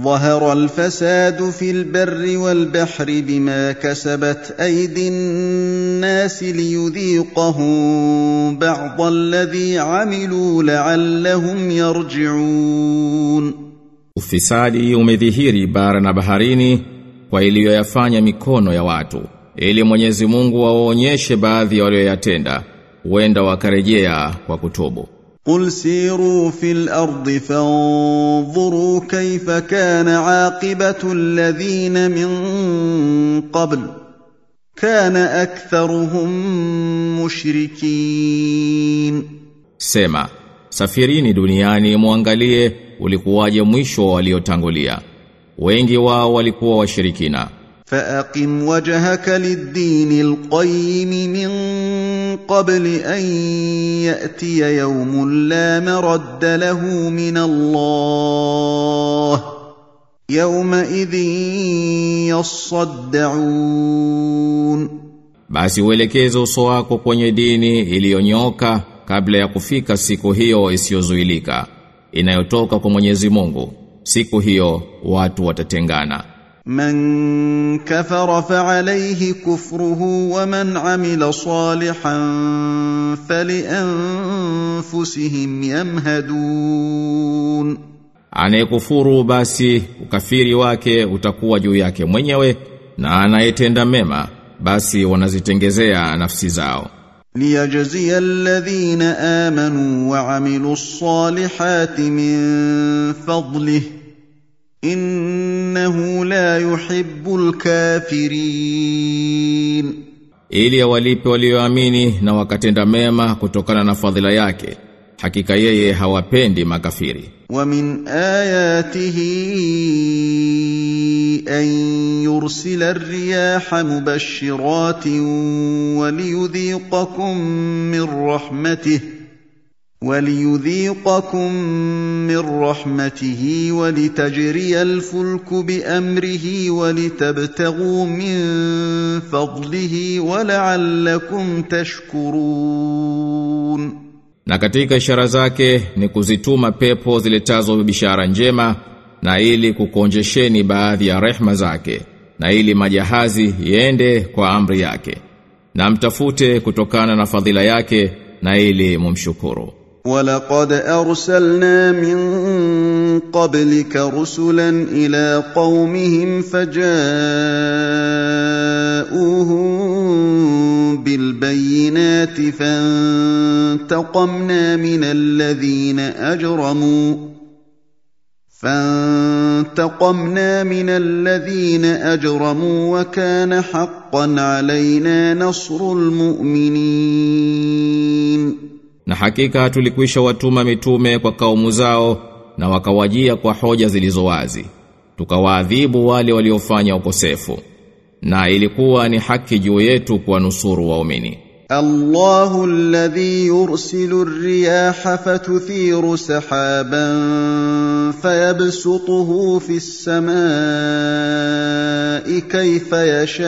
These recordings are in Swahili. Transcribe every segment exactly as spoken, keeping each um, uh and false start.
ظهر الفساد في البر والبحر بما كسبت أيدي الناس ليذيقهم بعض الذي عملوا لعلهم يرجعون. Ufisadi umedhihiri bara na baharini kwa iliyoyafanya mikono ya watu, ili Mwenyezi Mungu awaonyeshe baadhi ya walioyatenda, huenda wakarejea kwa kutubu. قل سيروا في الأرض فانظروا كيف كان عاقبة الذين من قبل كان أكثرهم مشركين. Sema, safirini duniani muangalie ulikuwaje mwisho waliotangulia, wengi wao walikuwa washirikina. فأقم وجهك للدين القيم من قبل أن يأتي يوم لا مرد له من الله يومئذ يصدعون. Basi uelekeze uso wako kwenye dini iliyonyoka kabla ya kufika siku hiyo isiyozuilika inayotoka kwa Mwenyezi Mungu. Siku hiyo watu watatengana. من كفر فعليه كفره ومن عمل صالحا فلأنفسهم يمهدون. Anayekufuru basi ukafiri wake utakuwa juu yake mwenyewe, na anayetenda mema basi wanazitengezea nafsi zao. ليجزي الذين آمنوا وعملوا الصالحات من فضله innahu la yuhibbul kafirin. Ili awalipe walioamini na wakatenda mema kutokana na fadhila yake, hakika yeye hawapendi makafiri. Wa min ayatihi an yursila ar-riyaha mubashshiratin wa liyudhiqakum min rahmatihi وَلِيُذِيقَكُم مِّن رَّحْمَتِهِ وَلِتَجْرِيَ الْفُلْكُ بِأَمْرِهِ وَلِتَبْتَغُوا مِن فَضْلِهِ وَلَعَلَّكُمْ تَشْكُرُونَ. Na katika ishara zake ni kuzituma pepo ziletazo bishara njema, na ili kukonjesheni baadhi ya rehema zake, na ili majahazi yende kwa amri yake, na mtafute kutokana na fadhila yake, na ili mumshukuru. وَلَقَدْ أَرْسَلْنَا مِن قَبْلِكَ رُسُلًا إِلَى قَوْمِهِمْ فَجَاءُوهُم بِالْبَيِّنَاتِ فَانتَقَمْنَا مِنَ الَّذِينَ أَجْرَمُوا فَانتَقَمْنَا مِنَ الَّذِينَ أَجْرَمُوا وَكَانَ حَقًّا عَلَيْنَا نَصْرُ الْمُؤْمِنِينَ. Na hakika tulikwisha watuma mitume kwa kaumu zao, na wakawajia kwa hoja zilizo wazi, tukawaadhibu wale waliofanya ukosefu, na ilikuwa ni haki juu yetu kuwanusuru waumini. Allahu alladhi yursilu ar-riyaha fatuthiru sahaban fayabsutuhu fi as-samaa'i kayfa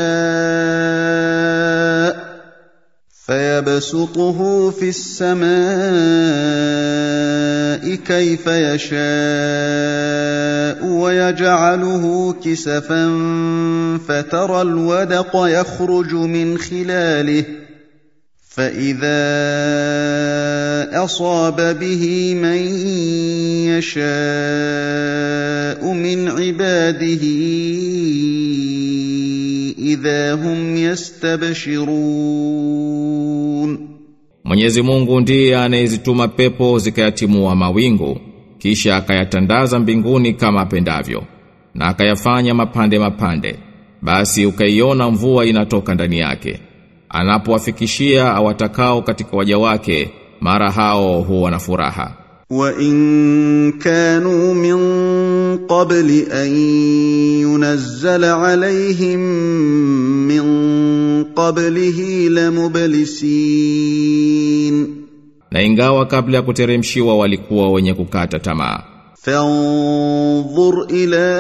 yasha' فَيَبْسُطُهُ فِي السَّمَاءِ كَيْفَ يَشَاءُ وَيَجْعَلُهُ كِسَفًا فَتَرَى الْوَدْقَ يَخْرُجُ مِنْ خِلَالِهِ فَإِذَا أَصَابَ بِهِ مَن يَشَاءُ مِنْ عِبَادِهِ idha hum yastabshirun. Mwenyezi Mungu ndiye anayezituma pepo zikayatimua mawingu, kisha akayatandaza mbinguni kama apendavyo, na akayafanya mapande mapande, basi ukaiona mvua inatoka ndani yake. Anapowafikishia awatakao katika waja wake, mara hao huwa na furaha. وَإِن كَانُوا مِن قَبْلِ أَن يُنَزَّلَ عَلَيْهِم مِّن قَبْلِهِ لَمُبْلِسِينَ. Na ingawa kabla ya kuteremshiwa walikuwa wenye kukata tamaa. فَانظُرْ إِلَى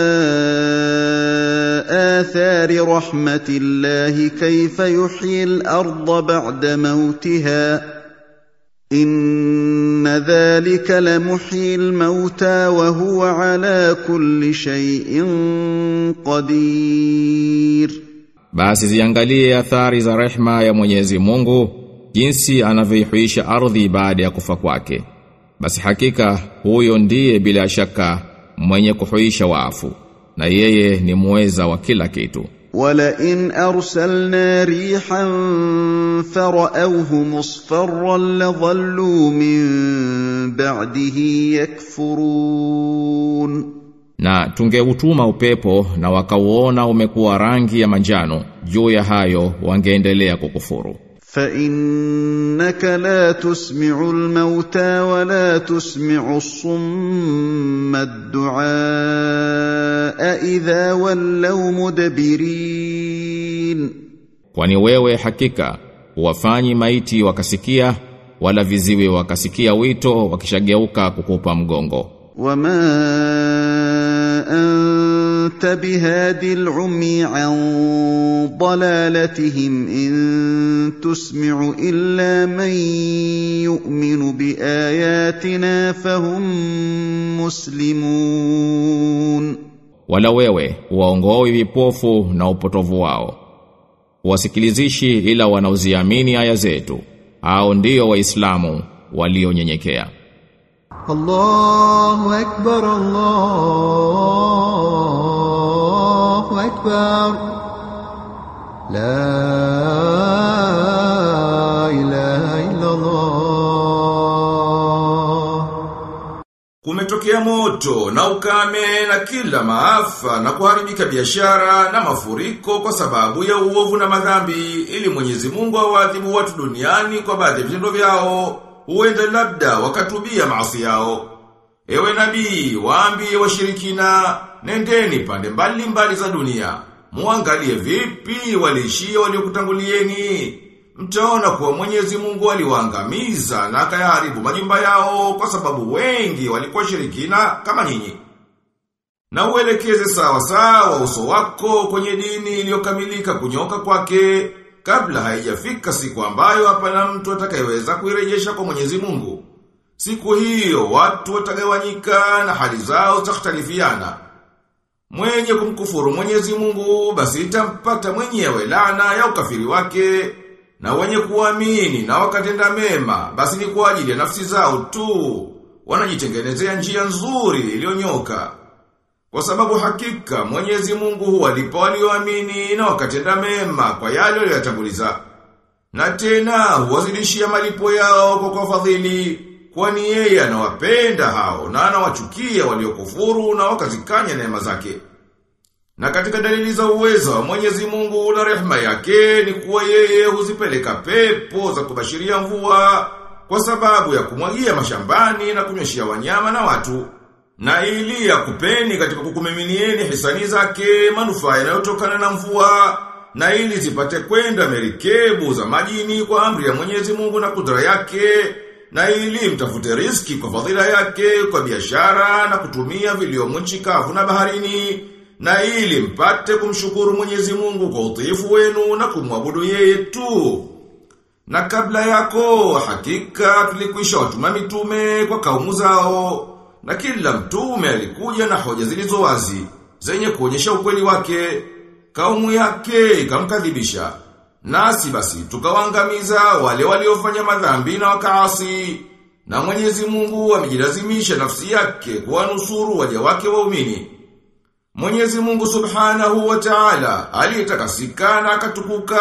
آثَارِ رَحْمَةِ اللَّهِ كَيْفَ يُحْيِي الْأَرْضَ بَعْدَ مَوْتِهَا inna dhalika lamuhyil mauta wa huwa ala kulli shay'in qadir. Basi ziangalie athari za rehma ya Mwenyezi Mungu, jinsi anavyoihuisha ardhi baada ya kufa kwake. Basi hakika huyo ndiye bila shaka mwenye kuhuisha wafu, na yeye ni muweza wa kila kitu. Wala in arsalna rihan fara'awhu musfarran ladhallu min ba'dihi yakfurun. Na tungeutuma upepo na wakauona umekuwa rangi ya manjano, juu ya hayo wangeendelea kukufuru. Fa innaka la tusmi'u al-mauta wa la tusmi'u as-summa ad-du'a idha wallaw mudbirin. Kwani wewe hakika huwafanyi maiti wakasikia, wala viziwi wakasikia wito wakishageuka kukupa mgongo. Wama anta bihadil umi an dalalatihim in tusmi'u illa man yu'minu biayatina fahum muslimun. Wala wewe waongoi vipofu na upotovu wao, wasikilizishi ila wanaoziamini aya zetu, hao ndio waislamu walionyenyekea. Allahu akbar, Allahu akbar, la ilaha illa Allah. Kumetokea moto na ukame na kila maafa na kuharibika biashara na mafuriko kwa sababu ya uovu na madhambi, ili Mwenyezi Mungu awaadhibu watu duniani kwa baadhi ya vitendo vyao, huenda labda wakatubia maasi yao. Ewe nabii, waambie washirikina, nendeni pande mbali mbali za dunia, muangalie vipi waliishia waliokutangulieni. Mtaona kuwa Mwenyezi Mungu aliwaangamiza na akayaharibu majumba yao kwa sababu wengi walikuwa shirikina kama nyinyi. Na uelekeze sawa sawa uso wako kwenye dini iliyokamilika kunyoka kwake, kabla haijafika siku ambayo hapana mtu atakayeweza kuirejesha kwa Mwenyezi Mungu. Siku hiyo watu watagawanyika na hali zao zitakhtalifiana. Mwenye kumkufuru Mwenyezi Mungu basi itampata mwenyewe laana ya ukafiri wake, na wenye kuamini na wakatenda mema basi ni kwa ajili ya nafsi zao tu, wanajitengenezea njia nzuri iliyonyoka. Kwa sababu hakika Mwenyezi Mungu huwalipa walioamini na wakatenda mema kwa yale aliyoyatanguliza. Na tena huwazidishia malipo yao kwa kwa fadhili, kwani yeye anawapenda hao na anawachukia waliokufuru na wakazikanya neema zake. Na katika dalili za uwezo wa Mwenyezi Mungu na rehema yake ni kuwa yeye huzipeleka pepo za kubashiria mvua kwa sababu ya kumwagia mashambani na kunyweshia wanyama na watu, na ili ya kupeni katika kukumiminieni hisani zake manufaa yanayotokana na mvua, na ili zipate kwenda merikebu za majini kwa amri ya Mwenyezi Mungu na kudra yake, na ili mtafute riski kwa fadhila yake kwa biashara na kutumia viliomo nchi kavu na baharini, na ili mpate kumshukuru Mwenyezi Mungu kwa utiifu wenu na kumwabudu yeye tu. Na kabla yako hakika tulikwisha watuma mitume kwa kaumu zao, na kila mtume alikuja na hoja zilizo wazi zenye kuonyesha ukweli wake. Kaumu yake ikamkadhibisha, nasi basi tukawaangamiza wale waliofanya madhambi na wakaasi. Na Mwenyezi Mungu amejilazimisha nafsi yake kuwanusuru waja wake waumini. Mwenyezi Mungu Subhanahu wa Ta'ala aliyetakasika na akatukuka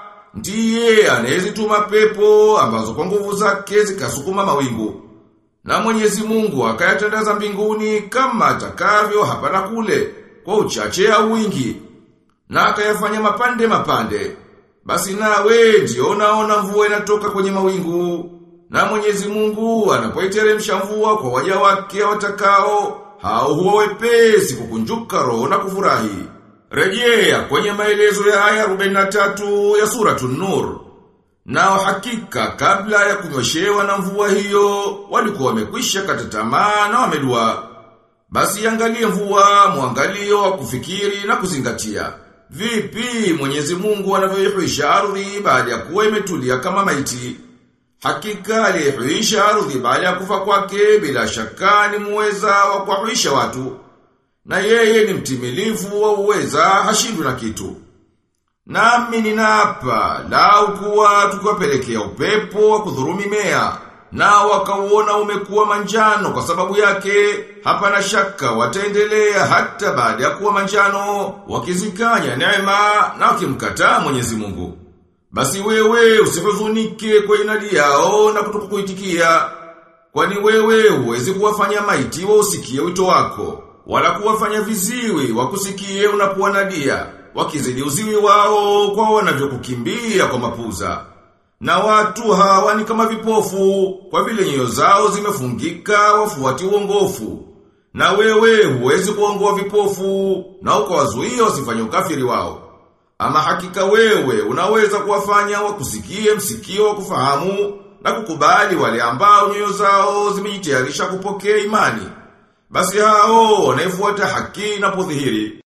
ndiye anayezituma pepo ambazo kwa nguvu zake zikasukuma mawingu. Na Mwenyezi Mungu akayatandaza mbinguni kama atakavyo hapa na kule, kwa uchache au wingi, na akayafanya mapande mapande. Basi nawe ndio unaona mvua inatoka kwenye mawingu. Na Mwenyezi Mungu anapoiteremsha mvua kwa waja wake watakao, hao huwa wepesi kukunjuka roho na kufurahi. Rejea kwenye maelezo ya aya arobaini na tatu ya Suratun Nur. Nao hakika kabla ya kunyoshewa na mvua hiyo walikuwa wamekwisha kata tamaa na wamedua. Basi angalie mvua muangalio wa kufikiri na kuzingatia vipi Mwenyezi Mungu anavyoihuisha ardhi baada ya kuwa imetulia kama maiti. Hakika aliyehuisha ardhi baada ya kufa kwake bila shaka ni muweza wa kuhuisha watu. Na yeye ni mtimilifu wa uweza, hashindwi na kitu. Nami ninaapa, lau kuwa tukiwapelekea upepo wa kudhuru mimea, na wakauona umekuwa manjano kwa sababu yake, hapana shaka wataendelea hata baada ya kuwa manjano, wakizikanya neema na wakimkataa Mwenyezi Mungu. Basi wewe usihuzunike kwa inadi yao na kutokuitikia, kwani wewe huwezi kuwafanya maiti wa usikie wito wako, wala kuwafanya viziwi wakusikie unapowanadia, wakizidi uziwi wao kwa wanavyokukimbia kwa mapuza. Na watu hawa ni kama vipofu, kwa vile nyoyo zao zimefungika wafuati uongofu. Na wewe huwezi kuongoa vipofu, na ukawazuia wasifanye ukafiri wao. Ama hakika wewe unaweza kuwafanya wakusikie msikio wa kufahamu na kukubali wale ambao nyoyo zao zimejitayarisha kupokea imani. Basi hao wanaifuata haki na podhihiri.